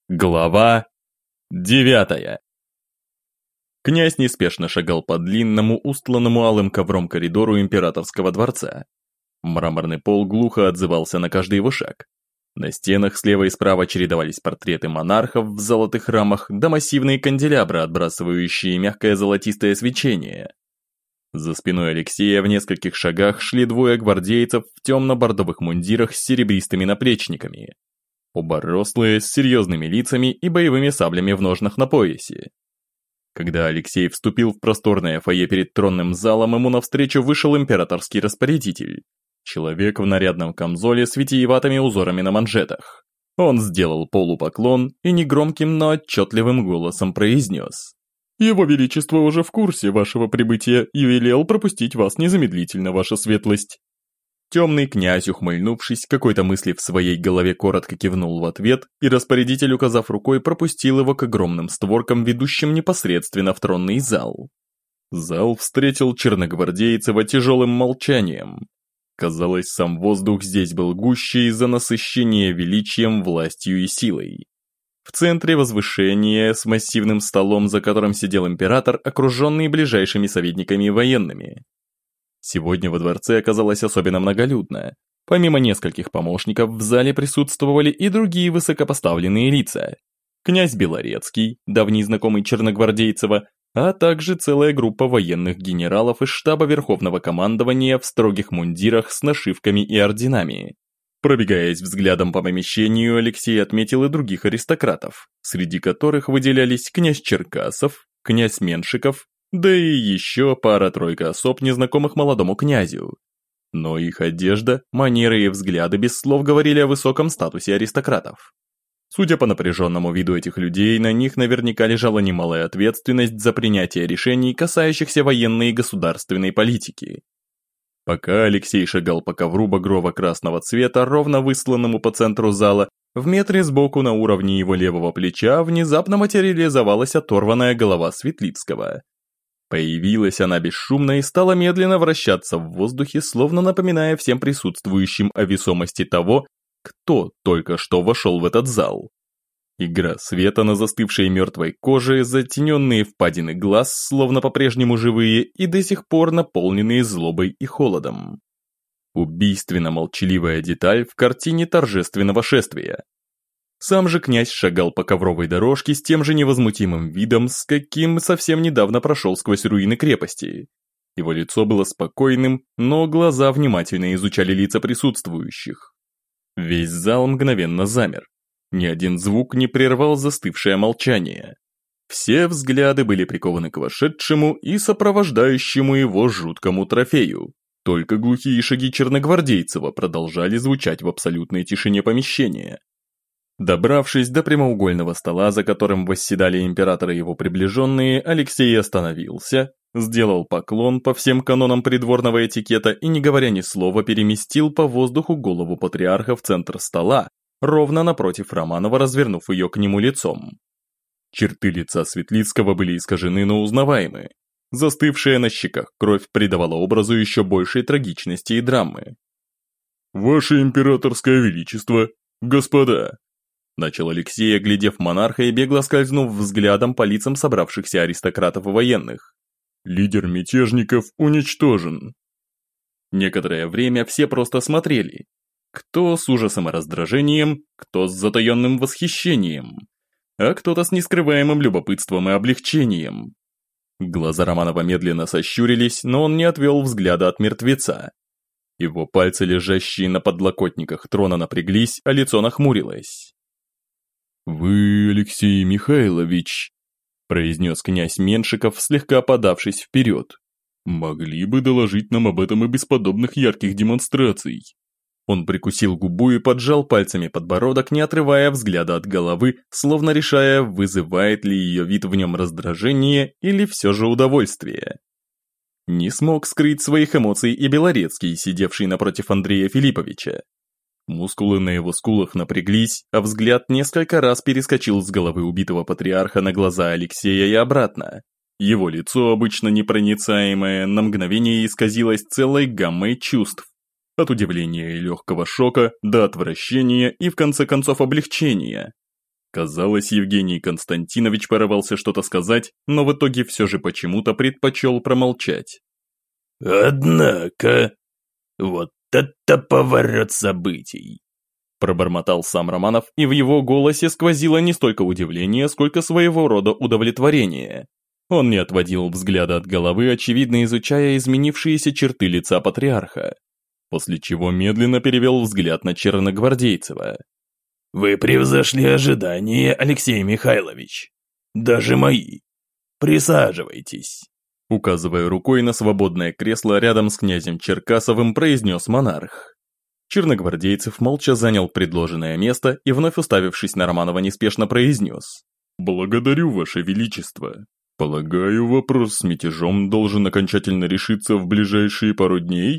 Глава 9. Князь неспешно шагал по длинному, устланному алым ковром коридору императорского дворца. Мраморный пол глухо отзывался на каждый его шаг. На стенах слева и справа чередовались портреты монархов в золотых рамах да массивные канделябры, отбрасывающие мягкое золотистое свечение. За спиной Алексея в нескольких шагах шли двое гвардейцев в темно-бордовых мундирах с серебристыми наплечниками. Оба рослые, с серьезными лицами и боевыми саблями в ножнах на поясе. Когда Алексей вступил в просторное фойе перед тронным залом, ему навстречу вышел императорский распорядитель. Человек в нарядном камзоле с витиеватыми узорами на манжетах. Он сделал полупоклон и негромким, но отчетливым голосом произнес: «Его Величество уже в курсе вашего прибытия и велел пропустить вас незамедлительно, ваша светлость». Темный князь, ухмыльнувшись, какой-то мысли в своей голове коротко кивнул в ответ, и распорядитель, указав рукой, пропустил его к огромным створкам, ведущим непосредственно в тронный зал. Зал встретил Черногвардейцева тяжелым молчанием. Казалось, сам воздух здесь был гуще из-за насыщения величием, властью и силой. В центре возвышения, с массивным столом, за которым сидел император, окруженный ближайшими советниками и военными. Сегодня во дворце оказалось особенно многолюдно. Помимо нескольких помощников, в зале присутствовали и другие высокопоставленные лица. Князь Белорецкий, давний знакомый Черногвардейцева, а также целая группа военных генералов из штаба Верховного командования в строгих мундирах с нашивками и орденами. Пробегаясь взглядом по помещению, Алексей отметил и других аристократов, среди которых выделялись князь Черкасов, князь Меншиков, да и еще пара-тройка особ, незнакомых молодому князю. Но их одежда, манеры и взгляды без слов говорили о высоком статусе аристократов. Судя по напряженному виду этих людей, на них наверняка лежала немалая ответственность за принятие решений, касающихся военной и государственной политики. Пока Алексей шагал по ковру багрово-красного цвета, ровно высланному по центру зала, в метре сбоку на уровне его левого плеча внезапно материализовалась оторванная голова Светлицкого. Появилась она бесшумно и стала медленно вращаться в воздухе, словно напоминая всем присутствующим о весомости того, кто только что вошел в этот зал. Игра света на застывшей мертвой коже, затененные впадины глаз, словно по-прежнему живые и до сих пор наполненные злобой и холодом. Убийственно молчаливая деталь в картине торжественного шествия. Сам же князь шагал по ковровой дорожке с тем же невозмутимым видом, с каким совсем недавно прошел сквозь руины крепости. Его лицо было спокойным, но глаза внимательно изучали лица присутствующих. Весь зал мгновенно замер. Ни один звук не прервал застывшее молчание. Все взгляды были прикованы к вошедшему и сопровождающему его жуткому трофею. Только глухие шаги Черногвардейцева продолжали звучать в абсолютной тишине помещения. Добравшись до прямоугольного стола, за которым восседали император и его приближенные, Алексей остановился, сделал поклон по всем канонам придворного этикета и, не говоря ни слова, переместил по воздуху голову патриарха в центр стола, ровно напротив Романова, развернув ее к нему лицом. Черты лица Светлицкого были искажены, но узнаваемы. Застывшая на щеках кровь придавала образу еще большей трагичности и драмы. «Ваше императорское величество, господа!» Начал Алексей, оглядев монарха и бегло скользнув взглядом по лицам собравшихся аристократов и военных. «Лидер мятежников уничтожен». Некоторое время все просто смотрели. Кто с ужасом и раздражением, кто с затаенным восхищением, а кто-то с нескрываемым любопытством и облегчением. Глаза Романова медленно сощурились, но он не отвел взгляда от мертвеца. Его пальцы, лежащие на подлокотниках трона, напряглись, а лицо нахмурилось. «Вы, Алексей Михайлович», – произнес князь Меншиков, слегка подавшись вперед, – «могли бы доложить нам об этом и без подобных ярких демонстраций». Он прикусил губу и поджал пальцами подбородок, не отрывая взгляда от головы, словно решая, вызывает ли ее вид в нем раздражение или все же удовольствие. Не смог скрыть своих эмоций и Белорецкий, сидевший напротив Андрея Филипповича. Мускулы на его скулах напряглись, а взгляд несколько раз перескочил с головы убитого патриарха на глаза Алексея и обратно. Его лицо, обычно непроницаемое, на мгновение исказилось целой гаммой чувств. От удивления и легкого шока до отвращения и в конце концов облегчения. Казалось, Евгений Константинович порывался что-то сказать, но в итоге все же почему-то предпочел промолчать. «Однако, вот это поворот событий!» Пробормотал сам Романов, и в его голосе сквозило не столько удивление, сколько своего рода удовлетворение. Он не отводил взгляда от головы, очевидно изучая изменившиеся черты лица патриарха, после чего медленно перевел взгляд на Черногвардейцева. «Вы превзошли ожидания, Алексей Михайлович. Даже мои. Присаживайтесь». Указывая рукой на свободное кресло рядом с князем Черкасовым, произнес монарх. Черногвардейцев молча занял предложенное место и, вновь уставившись на Романова, неспешно произнес. «Благодарю, Ваше Величество. Полагаю, вопрос с мятежом должен окончательно решиться в ближайшие пару дней?»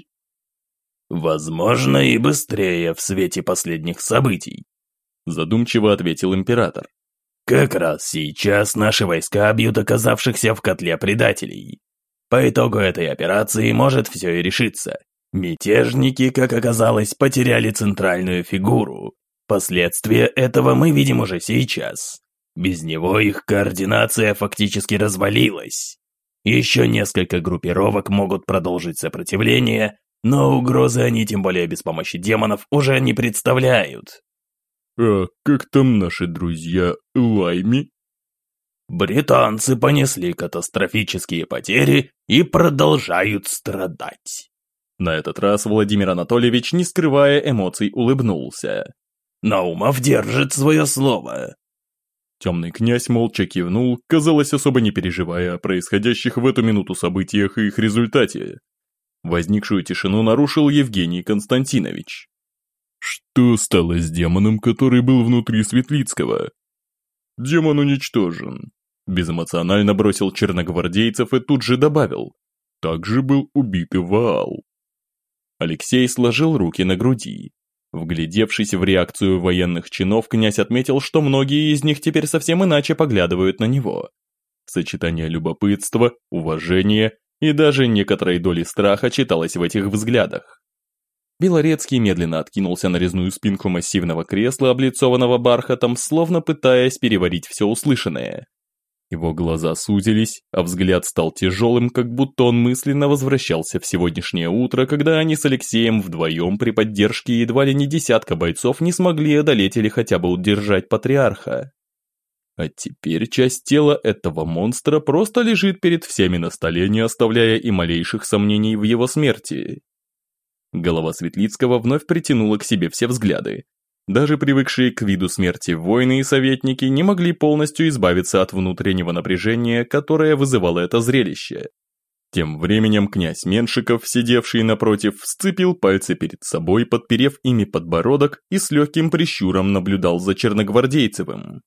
«Возможно, и быстрее в свете последних событий», задумчиво ответил император. «Как раз сейчас наши войска бьют оказавшихся в котле предателей. По итогу этой операции может все и решиться. Мятежники, как оказалось, потеряли центральную фигуру. Последствия этого мы видим уже сейчас. Без него их координация фактически развалилась. Еще несколько группировок могут продолжить сопротивление, но угрозы они, тем более без помощи демонов, уже не представляют». «А как там наши друзья Лайми?» «Британцы понесли катастрофические потери и продолжают страдать». На этот раз Владимир Анатольевич, не скрывая эмоций, улыбнулся. «Наумов держит свое слово». Темный князь молча кивнул, казалось, особо не переживая о происходящих в эту минуту событиях и их результате. Возникшую тишину нарушил Евгений Константинович. «Что стало с демоном, который был внутри Светлицкого?» «Демон уничтожен», – безэмоционально бросил черногвардейцев и тут же добавил. «Также был убит и Ваал». Алексей сложил руки на груди. Вглядевшись в реакцию военных чинов, князь отметил, что многие из них теперь совсем иначе поглядывают на него. Сочетание любопытства, уважения и даже некоторой доли страха читалось в этих взглядах. Белорецкий медленно откинулся на резную спинку массивного кресла, облицованного бархатом, словно пытаясь переварить все услышанное. Его глаза сузились, а взгляд стал тяжелым, как будто он мысленно возвращался в сегодняшнее утро, когда они с Алексеем вдвоем при поддержке едва ли не десятка бойцов не смогли одолеть или хотя бы удержать патриарха. А теперь часть тела этого монстра просто лежит перед всеми на столе, не оставляя и малейших сомнений в его смерти. Голова Светлицкого вновь притянула к себе все взгляды. Даже привыкшие к виду смерти воины и советники не могли полностью избавиться от внутреннего напряжения, которое вызывало это зрелище. Тем временем князь Меншиков, сидевший напротив, сцепил пальцы перед собой, подперев ими подбородок и с легким прищуром наблюдал за Черногвардейцевым.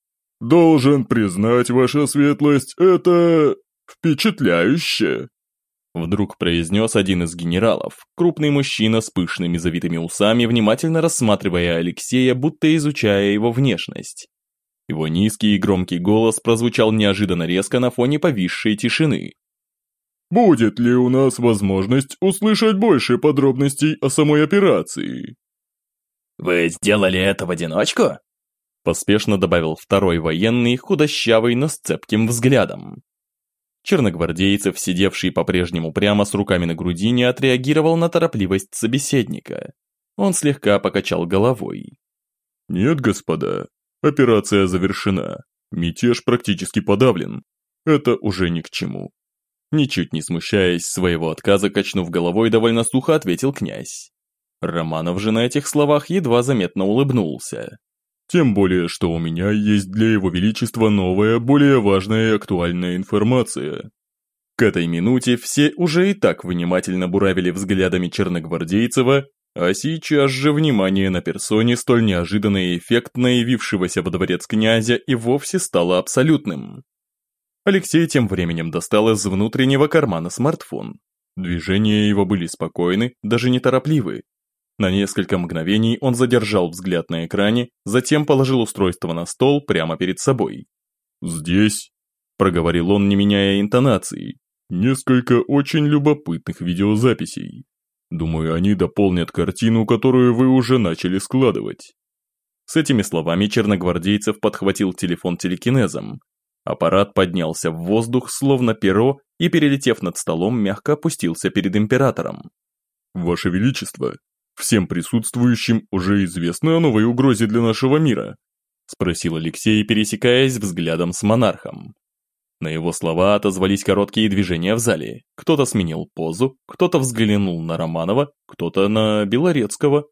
«Должен признать, ваша светлость, это впечатляюще!» Вдруг произнес один из генералов, крупный мужчина с пышными завитыми усами, внимательно рассматривая Алексея, будто изучая его внешность. Его низкий и громкий голос прозвучал неожиданно резко на фоне повисшей тишины. «Будет ли у нас возможность услышать больше подробностей о самой операции?» «Вы сделали это в одиночку?» Поспешно добавил второй военный, худощавый, но с цепким взглядом. Черногвардейцев, сидевший по-прежнему прямо с руками на груди, не отреагировал на торопливость собеседника. Он слегка покачал головой. «Нет, господа, операция завершена. Мятеж практически подавлен. Это уже ни к чему». Ничуть не смущаясь своего отказа, качнув головой, довольно сухо ответил князь. Романов же на этих словах едва заметно улыбнулся. «Тем более, что у меня есть для его величества новая, более важная и актуальная информация». К этой минуте все уже и так внимательно буравили взглядами Черногвардейцева, а сейчас же внимание на персоне, столь неожиданно и эффектно явившегося во дворец князя, и вовсе стало абсолютным. Алексей тем временем достал из внутреннего кармана смартфон. Движения его были спокойны, даже неторопливы. На несколько мгновений он задержал взгляд на экране, затем положил устройство на стол прямо перед собой. «Здесь», – проговорил он, не меняя интонации, – «несколько очень любопытных видеозаписей. Думаю, они дополнят картину, которую вы уже начали складывать». С этими словами Черногвардейцев подхватил телефон телекинезом. Аппарат поднялся в воздух, словно перо, и, перелетев над столом, мягко опустился перед императором. «Ваше Величество, всем присутствующим уже известно о новой угрозе для нашего мира», спросил Алексей, пересекаясь взглядом с монархом. На его слова отозвались короткие движения в зале. Кто-то сменил позу, кто-то взглянул на Романова, кто-то на Белорецкого.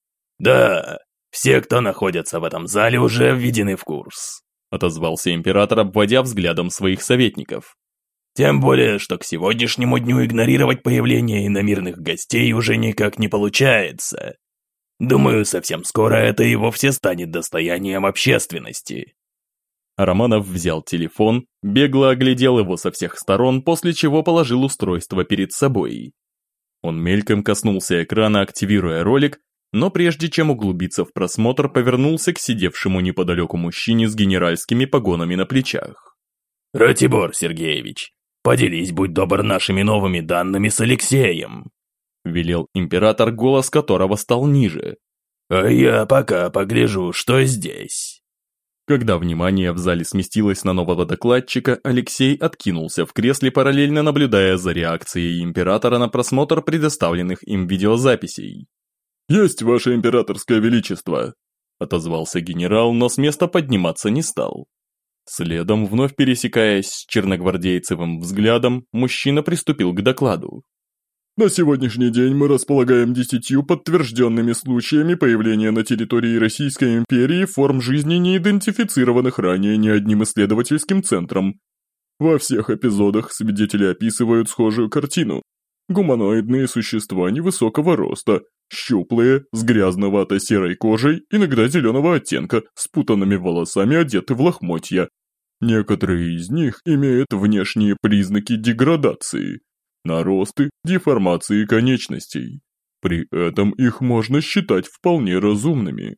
«Да, все, кто находится в этом зале, уже введены в курс», отозвался император, обводя взглядом своих советников. «Тем более, что к сегодняшнему дню игнорировать появление иномирных гостей уже никак не получается. Думаю, совсем скоро это и вовсе станет достоянием общественности». Романов взял телефон, бегло оглядел его со всех сторон, после чего положил устройство перед собой. Он мельком коснулся экрана, активируя ролик, но прежде чем углубиться в просмотр, повернулся к сидевшему неподалеку мужчине с генеральскими погонами на плечах. «Ратибор Сергеевич, поделись, будь добр, нашими новыми данными с Алексеем», велел император, голос которого стал ниже. «А я пока погляжу, что здесь». Когда внимание в зале сместилось на нового докладчика, Алексей откинулся в кресле, параллельно наблюдая за реакцией императора на просмотр предоставленных им видеозаписей. «Есть, ваше императорское величество!» – отозвался генерал, но с места подниматься не стал. Следом, вновь пересекаясь с черногвардейцевым взглядом, мужчина приступил к докладу. На сегодняшний день мы располагаем 10 подтвержденными случаями появления на территории Российской империи форм жизни, не идентифицированных ранее ни одним исследовательским центром. Во всех эпизодах свидетели описывают схожую картину. Гуманоидные существа невысокого роста, щуплые, с грязновато-серой кожей, иногда зеленого оттенка, с путанными волосами, одеты в лохмотья. Некоторые из них имеют внешние признаки деградации. Наросты, деформации конечностей. При этом их можно считать вполне разумными.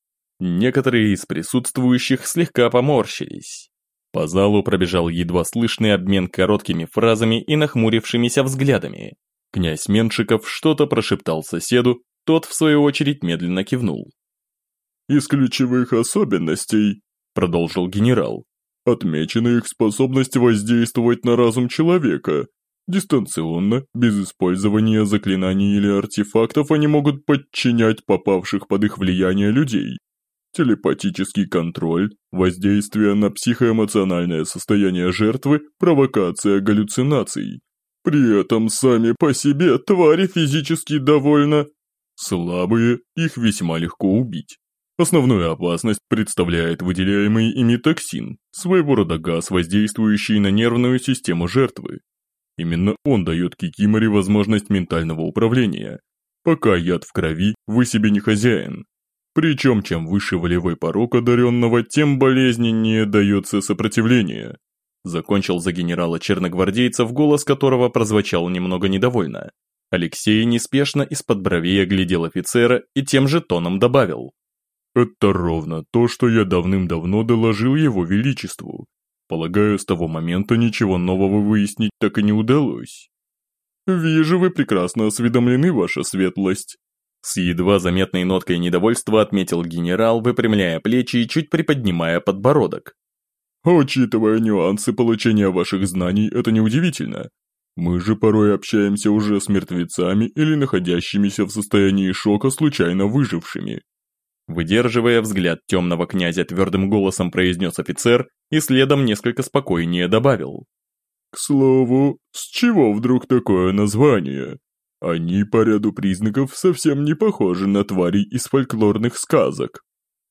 Некоторые из присутствующих слегка поморщились. По залу пробежал едва слышный обмен короткими фразами и нахмурившимися взглядами. Князь Меншиков что-то прошептал соседу, тот в свою очередь медленно кивнул. «Из ключевых особенностей, — продолжил генерал, — отмечена их способность воздействовать на разум человека. Дистанционно, без использования заклинаний или артефактов, они могут подчинять попавших под их влияние людей. Телепатический контроль, воздействие на психоэмоциональное состояние жертвы, провокация галлюцинаций. При этом сами по себе твари физически довольно слабые, их весьма легко убить. Основную опасность представляет выделяемый ими токсин, своего рода газ, воздействующий на нервную систему жертвы. Именно он дает кикиморе возможность ментального управления. Пока яд в крови, вы себе не хозяин. Причем, чем выше волевой порог одаренного, тем болезненнее дается сопротивление. Закончил за генерала черногвардейцев, голос которого прозвучал немного недовольно. Алексей неспешно из-под бровей оглядел офицера и тем же тоном добавил. «Это ровно то, что я давным-давно доложил его величеству. Полагаю, с того момента ничего нового выяснить так и не удалось. Вижу, вы прекрасно осведомлены, ваша светлость». С едва заметной ноткой недовольства отметил генерал, выпрямляя плечи и чуть приподнимая подбородок. «Учитывая нюансы получения ваших знаний, это неудивительно. Мы же порой общаемся уже с мертвецами или находящимися в состоянии шока случайно выжившими». Выдерживая взгляд темного князя, твердым голосом произнес офицер и следом несколько спокойнее добавил. «К слову, с чего вдруг такое название? Они по ряду признаков совсем не похожи на тварей из фольклорных сказок.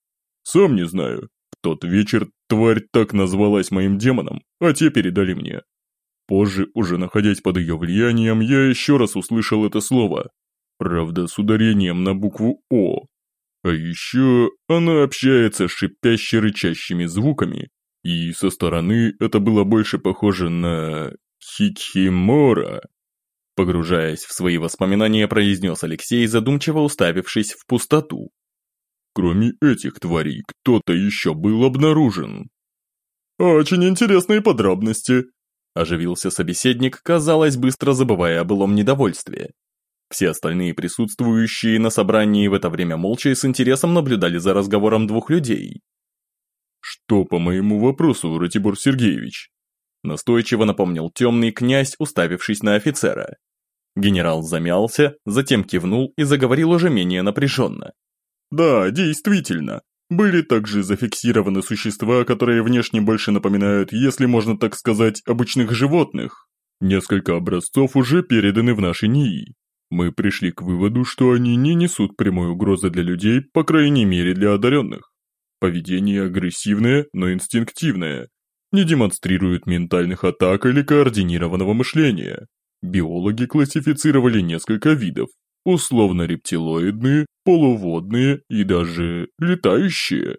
Сам не знаю, в тот вечер тварь так назвалась моим демоном, а те передали мне. Позже, уже находясь под ее влиянием, я еще раз услышал это слово, правда с ударением на букву «О». А еще она общается с шипяще-рычащими звуками, и со стороны это было больше похоже на хикхимора. Погружаясь в свои воспоминания, произнес Алексей, задумчиво уставившись в пустоту. Кроме этих тварей, кто-то еще был обнаружен. «Очень интересные подробности», – оживился собеседник, казалось, быстро забывая о былом недовольстве. Все остальные присутствующие на собрании в это время молча и с интересом наблюдали за разговором двух людей. «Что по моему вопросу, Ратибор Сергеевич?» Настойчиво напомнил темный князь, уставившись на офицера. Генерал замялся, затем кивнул и заговорил уже менее напряженно. «Да, действительно. Были также зафиксированы существа, которые внешне больше напоминают, если можно так сказать, обычных животных. Несколько образцов уже переданы в наши НИИ. Мы пришли к выводу, что они не несут прямой угрозы для людей, по крайней мере для одаренных. Поведение агрессивное, но инстинктивное. Не демонстрируют ментальных атак или координированного мышления. Биологи классифицировали несколько видов. Условно-рептилоидные, полуводные и даже летающие.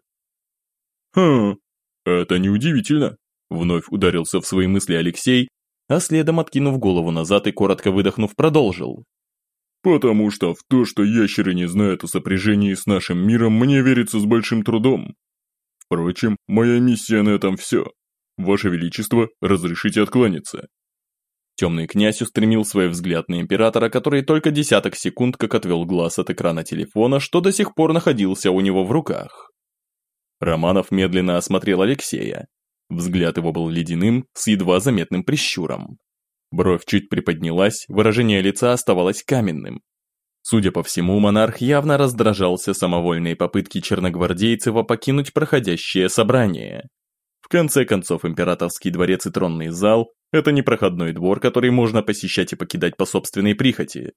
Это неудивительно. Вновь ударился в свои мысли Алексей, а следом, откинув голову назад и коротко выдохнув, продолжил. Потому что в то, что ящеры не знают о сопряжении с нашим миром, мне верится с большим трудом. Впрочем, моя миссия на этом все. Ваше Величество, разрешите откланяться. Темный князь устремил свой взгляд на императора, который только десяток секунд как отвел глаз от экрана телефона, что до сих пор находился у него в руках. Романов медленно осмотрел Алексея. Взгляд его был ледяным, с едва заметным прищуром. Бровь чуть приподнялась, выражение лица оставалось каменным. Судя по всему, монарх явно раздражался самовольной попытки черногвардейцева покинуть проходящее собрание. В конце концов, императорский дворец и тронный зал – это не проходной двор, который можно посещать и покидать по собственной прихоти.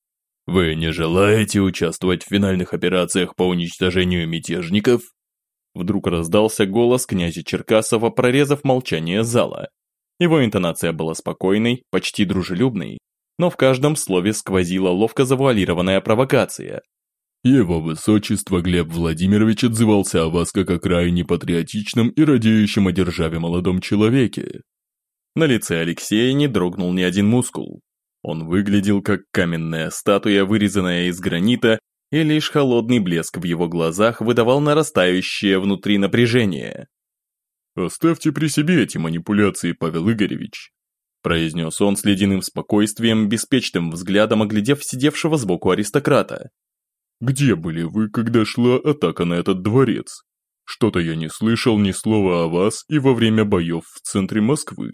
«Вы не желаете участвовать в финальных операциях по уничтожению мятежников?» Вдруг раздался голос князя Черкасова, прорезав молчание зала. Его интонация была спокойной, почти дружелюбной, но в каждом слове сквозила ловко завуалированная провокация. «Его высочество Глеб Владимирович отзывался о вас как о крайне патриотичном и радеющем о державе молодом человеке». На лице Алексея не дрогнул ни один мускул. Он выглядел как каменная статуя, вырезанная из гранита, и лишь холодный блеск в его глазах выдавал нарастающее внутри напряжение. «Оставьте при себе эти манипуляции, Павел Игоревич», произнес он с ледяным спокойствием, беспечным взглядом оглядев сидевшего сбоку аристократа. «Где были вы, когда шла атака на этот дворец? Что-то я не слышал ни слова о вас и во время боев в центре Москвы».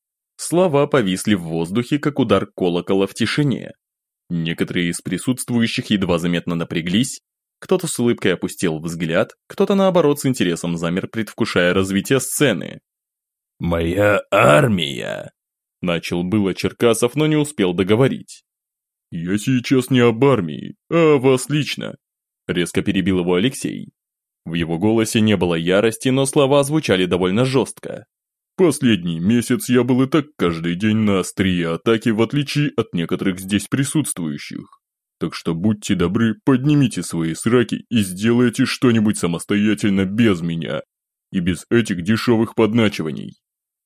Слова повисли в воздухе, как удар колокола в тишине. Некоторые из присутствующих едва заметно напряглись, кто-то с улыбкой опустил взгляд, кто-то наоборот с интересом замер, предвкушая развитие сцены. «Моя армия!» Начал было Черкасов, но не успел договорить. «Я сейчас не об армии, а о вас лично», резко перебил его Алексей. В его голосе не было ярости, но слова звучали довольно жестко. «Последний месяц я был и так каждый день на острие атаки, в отличие от некоторых здесь присутствующих. Так что будьте добры, поднимите свои сраки и сделайте что-нибудь самостоятельно без меня и без этих дешевых подначиваний».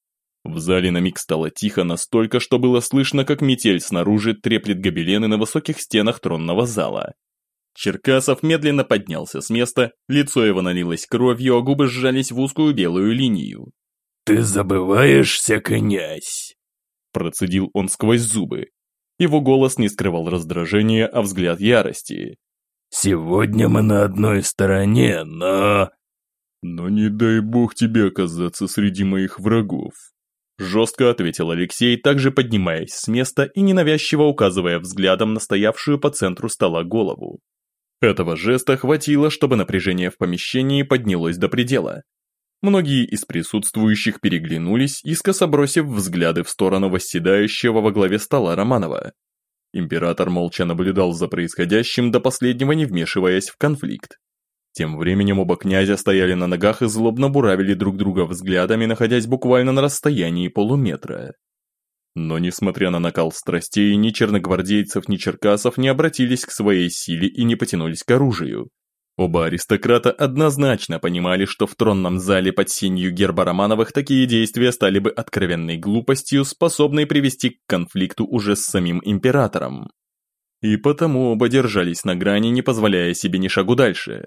В зале на миг стало тихо настолько, что было слышно, как метель снаружи треплет гобелены на высоких стенах тронного зала. Черкасов медленно поднялся с места, лицо его налилось кровью, а губы сжались в узкую белую линию. «Ты забываешься, князь!» Процедил он сквозь зубы. Его голос не скрывал раздражения, а взгляд ярости. «Сегодня мы на одной стороне, но...» «Но не дай бог тебе оказаться среди моих врагов», жестко ответил Алексей, также поднимаясь с места и ненавязчиво указывая взглядом на стоявшую по центру стола голову. Этого жеста хватило, чтобы напряжение в помещении поднялось до предела. Многие из присутствующих переглянулись, искоса бросив взгляды в сторону восседающего во главе стола Романова. Император молча наблюдал за происходящим, до последнего не вмешиваясь в конфликт. Тем временем оба князя стояли на ногах и злобно буравили друг друга взглядами, находясь буквально на расстоянии полуметра. Но несмотря на накал страстей, ни черногвардейцев, ни черкасов не обратились к своей силе и не потянулись к оружию. Оба аристократа однозначно понимали, что в тронном зале под сенью герба Романовых такие действия стали бы откровенной глупостью, способной привести к конфликту уже с самим императором. И потому оба держались на грани, не позволяя себе ни шагу дальше.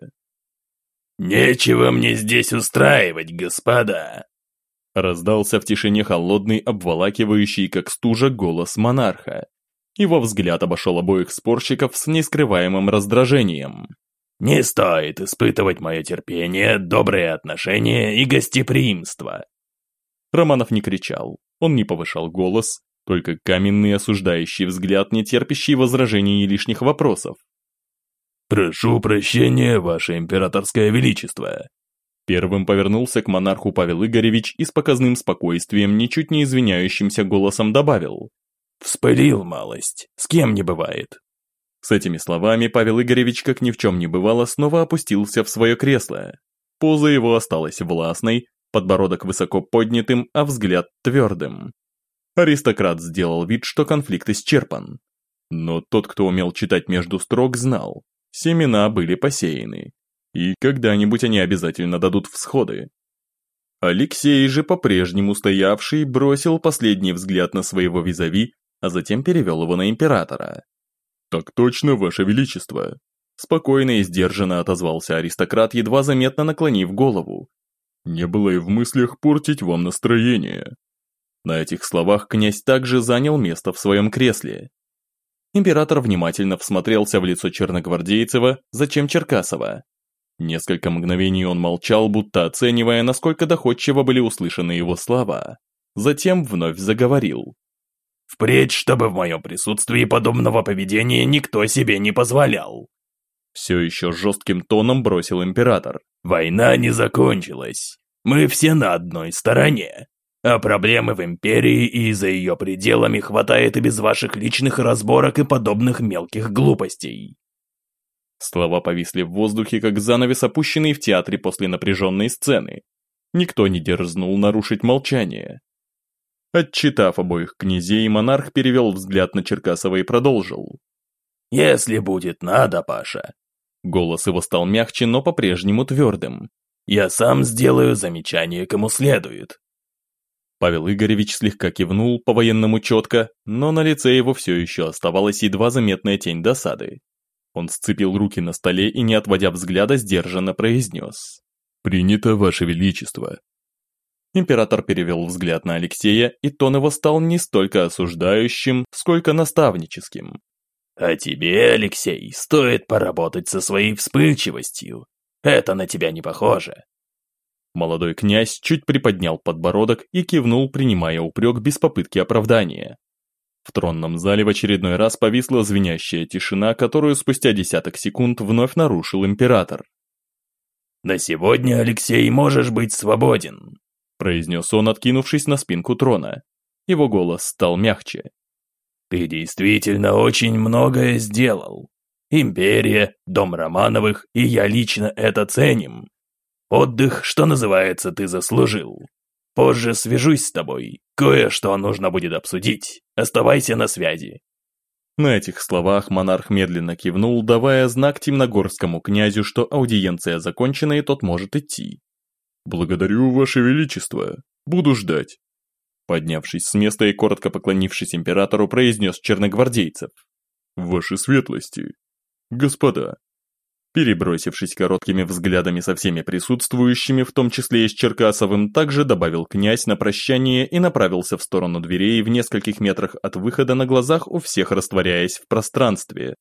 «Нечего мне здесь устраивать, господа!» Раздался в тишине холодный, обволакивающий, как стужа, голос монарха. Его взгляд обошел обоих спорщиков с нескрываемым раздражением. «Не стоит испытывать мое терпение, добрые отношения и гостеприимство». Романов не кричал, он не повышал голос, только каменный осуждающий взгляд, не терпящий возражений и лишних вопросов. «Прошу прощения, ваше императорское величество». Первым повернулся к монарху Павел Игоревич и с показным спокойствием, ничуть не извиняющимся голосом добавил. «Вспылил малость, с кем не бывает». С этими словами Павел Игоревич, как ни в чем не бывало, снова опустился в свое кресло. Поза его осталась властной, подбородок высоко поднятым, а взгляд твердым. Аристократ сделал вид, что конфликт исчерпан. Но тот, кто умел читать между строк, знал. Семена были посеяны. И когда-нибудь они обязательно дадут всходы. Алексей же, по-прежнему стоявший, бросил последний взгляд на своего визави, а затем перевел его на императора. «Так точно, ваше величество!» Спокойно и сдержанно отозвался аристократ, едва заметно наклонив голову. «Не было и в мыслях портить вам настроение». На этих словах князь также занял место в своем кресле. Император внимательно всмотрелся в лицо Черногвардейцева, затем Черкасова. Несколько мгновений он молчал, будто оценивая, насколько доходчиво были услышаны его слова. Затем вновь заговорил. «Впредь, чтобы в моем присутствии подобного поведения никто себе не позволял». Все еще жестким тоном бросил император. «Война не закончилась. Мы все на одной стороне. А проблемы в империи и за ее пределами хватает и без ваших личных разборок и подобных мелких глупостей». Слова повисли в воздухе, как занавес, опущенный в театре после напряженной сцены. Никто не дерзнул нарушить молчание. Отчитав обоих князей, монарх перевел взгляд на Черкасова и продолжил. «Если будет надо, Паша». Голос его стал мягче, но по-прежнему твердым. «Я сам сделаю замечание, кому следует». Павел Игоревич слегка кивнул, по-военному четко, но на лице его все еще оставалась едва заметная тень досады. Он сцепил руки на столе и, не отводя взгляда, сдержанно произнес. «Принято, ваше величество». Император перевел взгляд на Алексея, и тон его стал не столько осуждающим, сколько наставническим. «А тебе, Алексей, стоит поработать со своей вспыльчивостью. Это на тебя не похоже». Молодой князь чуть приподнял подбородок и кивнул, принимая упрек без попытки оправдания. В тронном зале в очередной раз повисла звенящая тишина, которую спустя десяток секунд вновь нарушил император. «На сегодня, Алексей, можешь быть свободен», произнес он, откинувшись на спинку трона. Его голос стал мягче. «Ты действительно очень многое сделал. Империя, дом Романовых и я лично это ценим. Отдых, что называется, ты заслужил. Позже свяжусь с тобой. Кое-что нужно будет обсудить. Оставайся на связи». На этих словах монарх медленно кивнул, давая знак темногорскому князю, что аудиенция закончена и тот может идти. «Благодарю, ваше величество. Буду ждать». Поднявшись с места и коротко поклонившись императору, произнес черногвардейцев. «Ваши светлости. Господа». Перебросившись короткими взглядами со всеми присутствующими, в том числе и с Черкасовым, также добавил князь на прощание и направился в сторону дверей в нескольких метрах от выхода, на глазах у всех растворяясь в пространстве.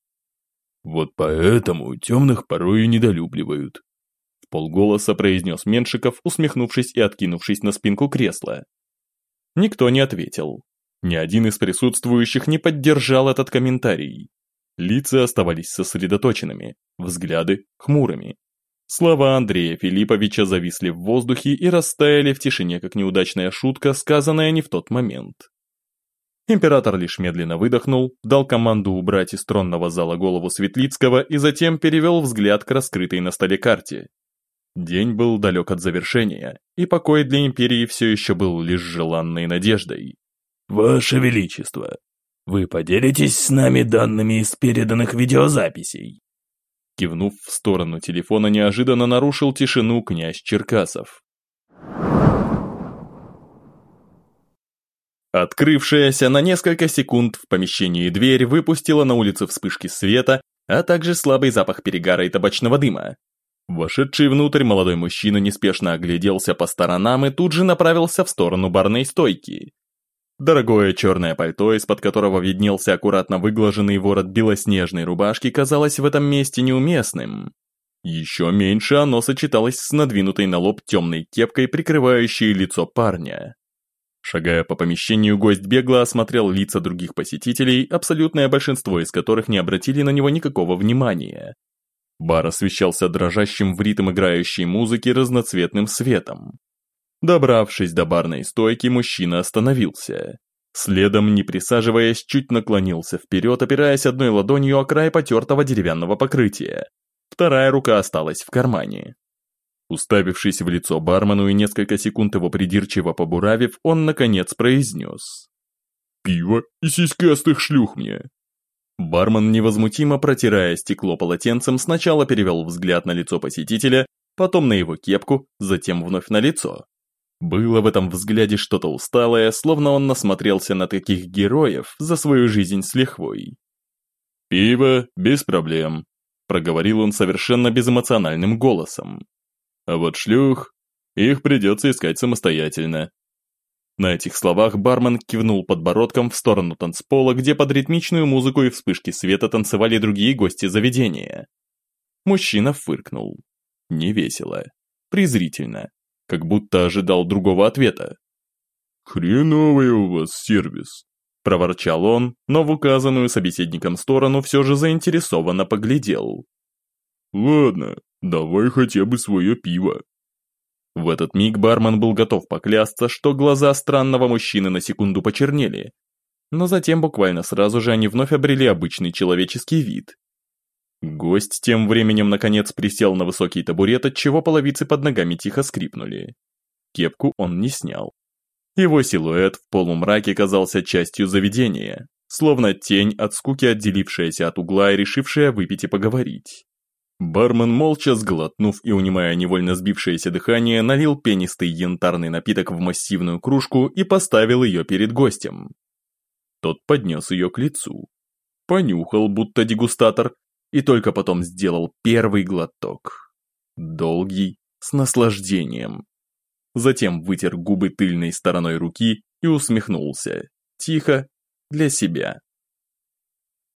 «Вот поэтому темных порой и недолюбливают», — вполголоса произнес Меншиков, усмехнувшись и откинувшись на спинку кресла. Никто не ответил. Ни один из присутствующих не поддержал этот комментарий. Лица оставались сосредоточенными, взгляды хмурыми. Слова Андрея Филипповича зависли в воздухе и растаяли в тишине, как неудачная шутка, сказанная не в тот момент. Император лишь медленно выдохнул, дал команду убрать из тронного зала голову Светлицкого и затем перевел взгляд к раскрытой на столе карте. День был далек от завершения, и покой для империи все еще был лишь желанной надеждой. «Ваше Величество, вы поделитесь с нами данными из переданных видеозаписей?» Кивнув в сторону телефона, неожиданно нарушил тишину князь Черкасов. Открывшаяся на несколько секунд в помещении дверь выпустила на улицу вспышки света, а также слабый запах перегара и табачного дыма. Вошедший внутрь молодой мужчина неспешно огляделся по сторонам и тут же направился в сторону барной стойки. Дорогое черное пальто, из-под которого виднелся аккуратно выглаженный ворот белоснежной рубашки, казалось в этом месте неуместным. Еще меньше оно сочеталось с надвинутой на лоб темной кепкой, прикрывающей лицо парня. Шагая по помещению, гость бегло осмотрел лица других посетителей, абсолютное большинство из которых не обратили на него никакого внимания. Бар освещался дрожащим в ритм играющей музыки разноцветным светом. Добравшись до барной стойки, мужчина остановился. Следом, не присаживаясь, чуть наклонился вперед, опираясь одной ладонью о край потертого деревянного покрытия. Вторая рука осталась в кармане. Уставившись в лицо бармену и несколько секунд его придирчиво побуравив, он наконец произнес: «Пиво и сиськастых шлюх мне». Бармен, невозмутимо протирая стекло полотенцем, сначала перевел взгляд на лицо посетителя, потом на его кепку, затем вновь на лицо. Было в этом взгляде что-то усталое, словно он насмотрелся на таких героев за свою жизнь с лихвой. «Пиво без проблем», – проговорил он совершенно безэмоциональным голосом. «А вот шлюх, их придется искать самостоятельно». На этих словах бармен кивнул подбородком в сторону танцпола, где под ритмичную музыку и вспышки света танцевали другие гости заведения. Мужчина фыркнул. Невесело. Презрительно. Как будто ожидал другого ответа. «Хреновый у вас сервис», – проворчал он, но в указанную собеседником сторону все же заинтересованно поглядел. «Ладно, давай хотя бы свое пиво». В этот миг бармен был готов поклясться, что глаза странного мужчины на секунду почернели, но затем буквально сразу же они вновь обрели обычный человеческий вид. Гость тем временем наконец присел на высокий табурет, отчего половицы под ногами тихо скрипнули. Кепку он не снял. Его силуэт в полумраке казался частью заведения, словно тень от скуки, отделившаяся от угла и решившая выпить и поговорить. Бармен, молча сглотнув и унимая невольно сбившееся дыхание, налил пенистый янтарный напиток в массивную кружку и поставил ее перед гостем. Тот поднес ее к лицу. Понюхал, будто дегустатор, и только потом сделал первый глоток. Долгий, с наслаждением. Затем вытер губы тыльной стороной руки и усмехнулся. Тихо, для себя.